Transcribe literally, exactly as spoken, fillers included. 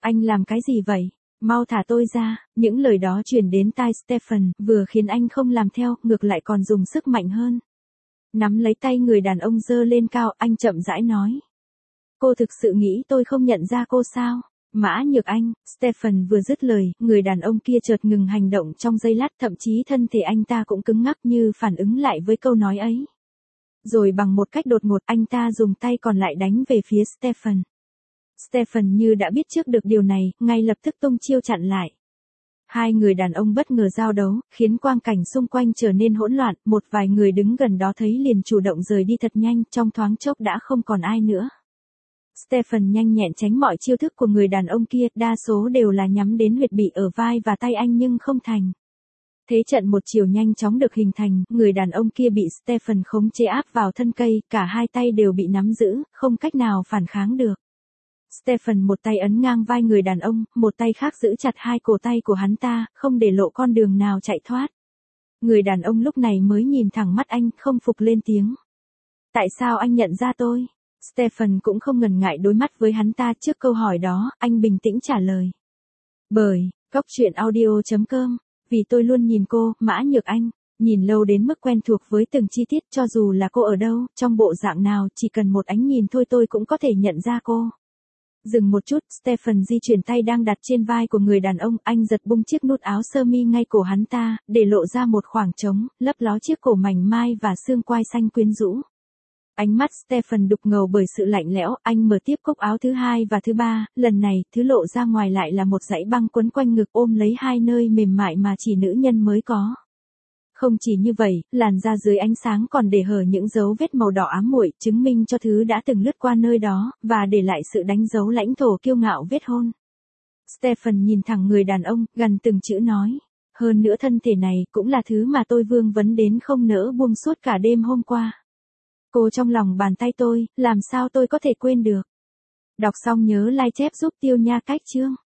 Anh làm cái gì vậy? Mau thả tôi ra, những lời đó truyền đến tai Stephen, vừa khiến anh không làm theo, ngược lại còn dùng sức mạnh hơn. Nắm lấy tay người đàn ông giơ lên cao, anh chậm rãi nói. Cô thực sự nghĩ tôi không nhận ra cô sao? Mã Nhược Anh, Stephen vừa dứt lời, người đàn ông kia chợt ngừng hành động trong giây lát, thậm chí thân thể anh ta cũng cứng ngắc như phản ứng lại với câu nói ấy. Rồi bằng một cách đột ngột, anh ta dùng tay còn lại đánh về phía Stephen. Stephen như đã biết trước được điều này, ngay lập tức tung chiêu chặn lại. Hai người đàn ông bất ngờ giao đấu, khiến quang cảnh xung quanh trở nên hỗn loạn, một vài người đứng gần đó thấy liền chủ động rời đi thật nhanh, trong thoáng chốc đã không còn ai nữa. Stephen nhanh nhẹn tránh mọi chiêu thức của người đàn ông kia, đa số đều là nhắm đến huyệt bị ở vai và tay anh nhưng không thành. Thế trận một chiều nhanh chóng được hình thành, người đàn ông kia bị Stephen khống chế áp vào thân cây, cả hai tay đều bị nắm giữ, không cách nào phản kháng được. Stephen một tay ấn ngang vai người đàn ông, một tay khác giữ chặt hai cổ tay của hắn ta, không để lộ con đường nào chạy thoát. Người đàn ông lúc này mới nhìn thẳng mắt anh, không phục lên tiếng. Tại sao anh nhận ra tôi? Stephen cũng không ngần ngại đối mắt với hắn ta trước câu hỏi đó, anh bình tĩnh trả lời. Bởi, Cóc Truyện Audio chấm com, vì tôi luôn nhìn cô, Mã Nhược Anh, nhìn lâu đến mức quen thuộc với từng chi tiết, cho dù là cô ở đâu, trong bộ dạng nào, chỉ cần một ánh nhìn thôi tôi cũng có thể nhận ra cô. Dừng một chút, Stephen di chuyển tay đang đặt trên vai của người đàn ông, anh giật bung chiếc nút áo sơ mi ngay cổ hắn ta, để lộ ra một khoảng trống, lấp ló chiếc cổ mảnh mai và xương quai xanh quyến rũ. Ánh mắt Stephen đục ngầu bởi sự lạnh lẽo, anh mở tiếp cúc áo thứ hai và thứ ba, lần này, thứ lộ ra ngoài lại là một dãy băng quấn quanh ngực ôm lấy hai nơi mềm mại mà chỉ nữ nhân mới có. Không chỉ như vậy, làn da dưới ánh sáng còn để hở những dấu vết màu đỏ ám muội, chứng minh cho thứ đã từng lướt qua nơi đó, và để lại sự đánh dấu lãnh thổ kiêu ngạo vết hôn. Stephen nhìn thẳng người đàn ông, gần từng chữ nói. Hơn nữa thân thể này cũng là thứ mà tôi vương vấn đến không nỡ buông suốt cả đêm hôm qua. Cô trong lòng bàn tay tôi, làm sao tôi có thể quên được. Đọc xong nhớ like chép giúp Tiêu Nha Cách chương.